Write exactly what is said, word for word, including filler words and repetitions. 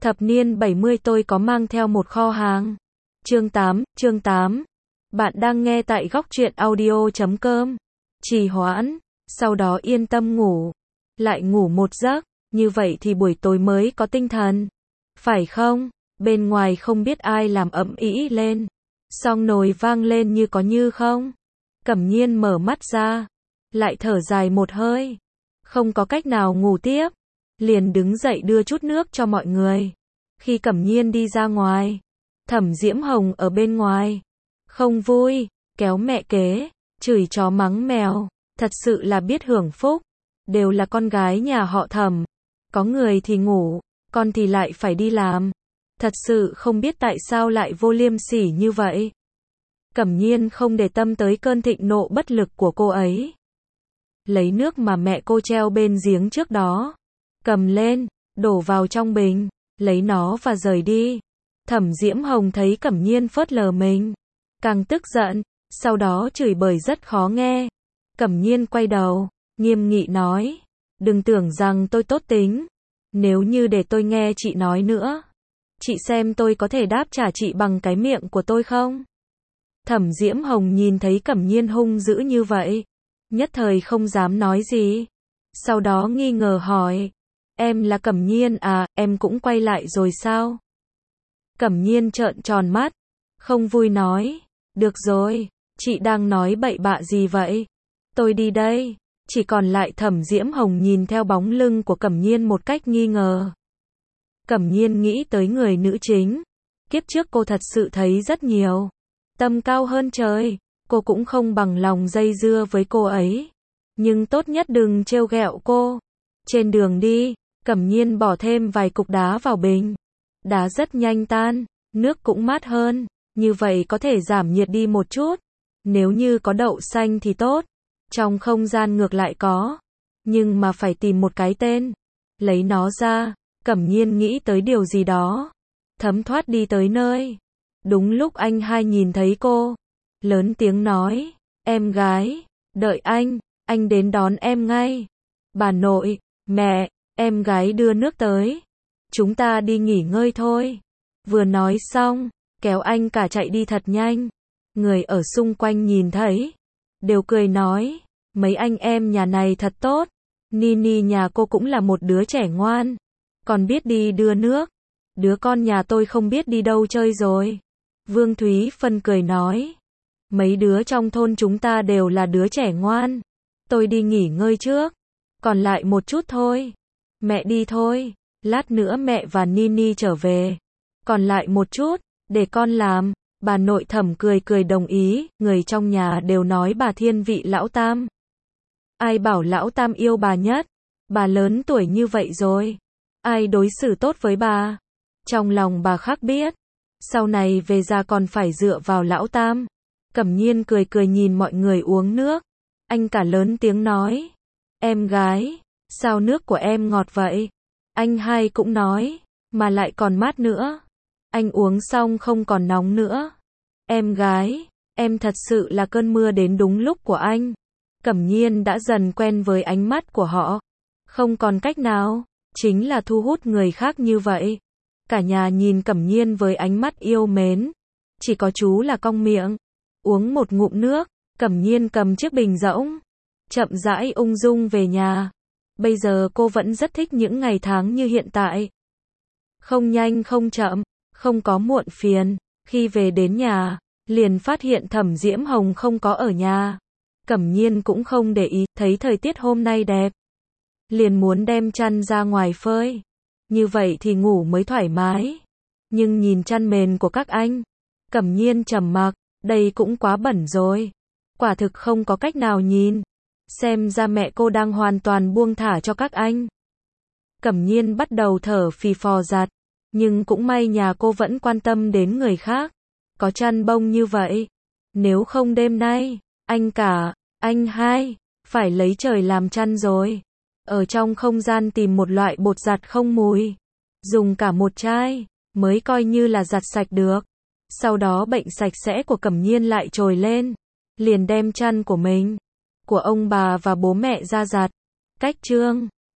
Thập niên bảy mươi tôi có mang theo một kho hàng. Chương tám, chương tám. Bạn đang nghe tại góc truyện audio chấm com. Trì hoãn, sau đó yên tâm ngủ. Lại ngủ một giấc, như vậy thì buổi tối mới có tinh thần. Phải không? Bên ngoài không biết ai làm ầm ĩ lên. Xong nồi vang lên như có như không. Cẩm Nhiên mở mắt ra, lại thở dài một hơi. Không có cách nào ngủ tiếp. Liền đứng dậy đưa chút nước cho mọi người. Khi Cẩm Nhiên đi ra ngoài, Thẩm Diễm Hồng ở bên ngoài. Không vui, kéo mẹ kế, chửi chó mắng mèo. Thật sự là biết hưởng phúc. Đều là con gái nhà họ Thẩm. Có người thì ngủ, con thì lại phải đi làm. Thật sự không biết tại sao lại vô liêm sỉ như vậy. Cẩm Nhiên không để tâm tới cơn thịnh nộ bất lực của cô ấy. Lấy nước mà mẹ cô treo bên giếng trước đó, cầm lên, đổ vào trong bình, lấy nó và rời đi. Thẩm Diễm Hồng thấy Cẩm Nhiên phớt lờ mình, càng tức giận, sau đó chửi bới rất khó nghe. Cẩm Nhiên quay đầu, nghiêm nghị nói, đừng tưởng rằng tôi tốt tính. Nếu như để tôi nghe chị nói nữa, chị xem tôi có thể đáp trả chị bằng cái miệng của tôi không? Thẩm Diễm Hồng nhìn thấy Cẩm Nhiên hung dữ như vậy, nhất thời không dám nói gì. Sau đó nghi ngờ hỏi, em là Cẩm Nhiên à, em cũng quay lại rồi sao? Cẩm Nhiên trợn tròn mắt, không vui nói, được rồi, chị đang nói bậy bạ gì vậy? Tôi đi đây. Chỉ còn lại Thẩm Diễm Hồng nhìn theo bóng lưng của Cẩm Nhiên một cách nghi ngờ. Cẩm Nhiên nghĩ tới người nữ chính. Kiếp trước cô thật sự thấy rất nhiều. Tâm cao hơn trời, cô cũng không bằng lòng dây dưa với cô ấy. Nhưng tốt nhất đừng trêu ghẹo cô. Trên đường đi, Cẩm Nhiên bỏ thêm vài cục đá vào bình. Đá rất nhanh tan, nước cũng mát hơn. Như vậy có thể giảm nhiệt đi một chút. Nếu như có đậu xanh thì tốt. Trong không gian ngược lại có. Nhưng mà phải tìm một cái tên. Lấy nó ra, Cẩm Nhiên nghĩ tới điều gì đó. Thấm thoát đi tới nơi. Đúng lúc anh hai nhìn thấy cô. Lớn tiếng nói, em gái, đợi anh, anh đến đón em ngay. Bà nội, mẹ, em gái đưa nước tới. Chúng ta đi nghỉ ngơi thôi. Vừa nói xong, kéo anh cả chạy đi thật nhanh. Người ở xung quanh nhìn thấy, đều cười nói, mấy anh em nhà này thật tốt. Nini nhà cô cũng là một đứa trẻ ngoan, còn biết đi đưa nước. Đứa con nhà tôi không biết đi đâu chơi rồi. Vương Thúy Phân cười nói, mấy đứa trong thôn chúng ta đều là đứa trẻ ngoan. Tôi đi nghỉ ngơi trước, còn lại một chút thôi. Mẹ đi thôi, lát nữa mẹ và Nini trở về. Còn lại một chút, để con làm. Bà nội Thẩm cười cười đồng ý, người trong nhà đều nói bà thiên vị lão Tam. Ai bảo lão Tam yêu bà nhất? Bà lớn tuổi như vậy rồi. Ai đối xử tốt với bà? Trong lòng bà khác biết. Sau này về già còn phải dựa vào lão Tam. Cẩm Nhiên cười cười nhìn mọi người uống nước. Anh cả lớn tiếng nói, em gái, sao nước của em ngọt vậy? Anh hai cũng nói, mà lại còn mát nữa. Anh uống xong không còn nóng nữa. Em gái, em thật sự là cơn mưa đến đúng lúc của anh. Cẩm Nhiên đã dần quen với ánh mắt của họ. Không còn cách nào, chính là thu hút người khác như vậy. Cả nhà nhìn Cẩm Nhiên với ánh mắt yêu mến. Chỉ có chú là cong miệng. Uống một ngụm nước, Cẩm Nhiên cầm chiếc bình rỗng. Chậm rãi ung dung về nhà. Bây giờ cô vẫn rất thích những ngày tháng như hiện tại. Không nhanh không chậm, không có muộn phiền. Khi về đến nhà, liền phát hiện Thẩm Diễm Hồng không có ở nhà. Cẩm Nhiên cũng không để ý, thấy thời tiết hôm nay đẹp. Liền muốn đem chăn ra ngoài phơi. Như vậy thì ngủ mới thoải mái. Nhưng nhìn chăn mền của các anh, Cẩm Nhiên trầm mặc, đây cũng quá bẩn rồi. Quả thực không có cách nào nhìn. Xem ra mẹ cô đang hoàn toàn buông thả cho các anh. Cẩm Nhiên bắt đầu thở phì phò giặt. Nhưng cũng may nhà cô vẫn quan tâm đến người khác. Có chăn bông như vậy. Nếu không đêm nay, anh cả, anh hai, phải lấy trời làm chăn rồi. Ở trong không gian tìm một loại bột giặt không mùi. Dùng cả một chai, mới coi như là giặt sạch được. Sau đó bệnh sạch sẽ của Cẩm Nhiên lại trồi lên. Liền đem chăn của mình, của ông bà và bố mẹ ra giặt. Cách chương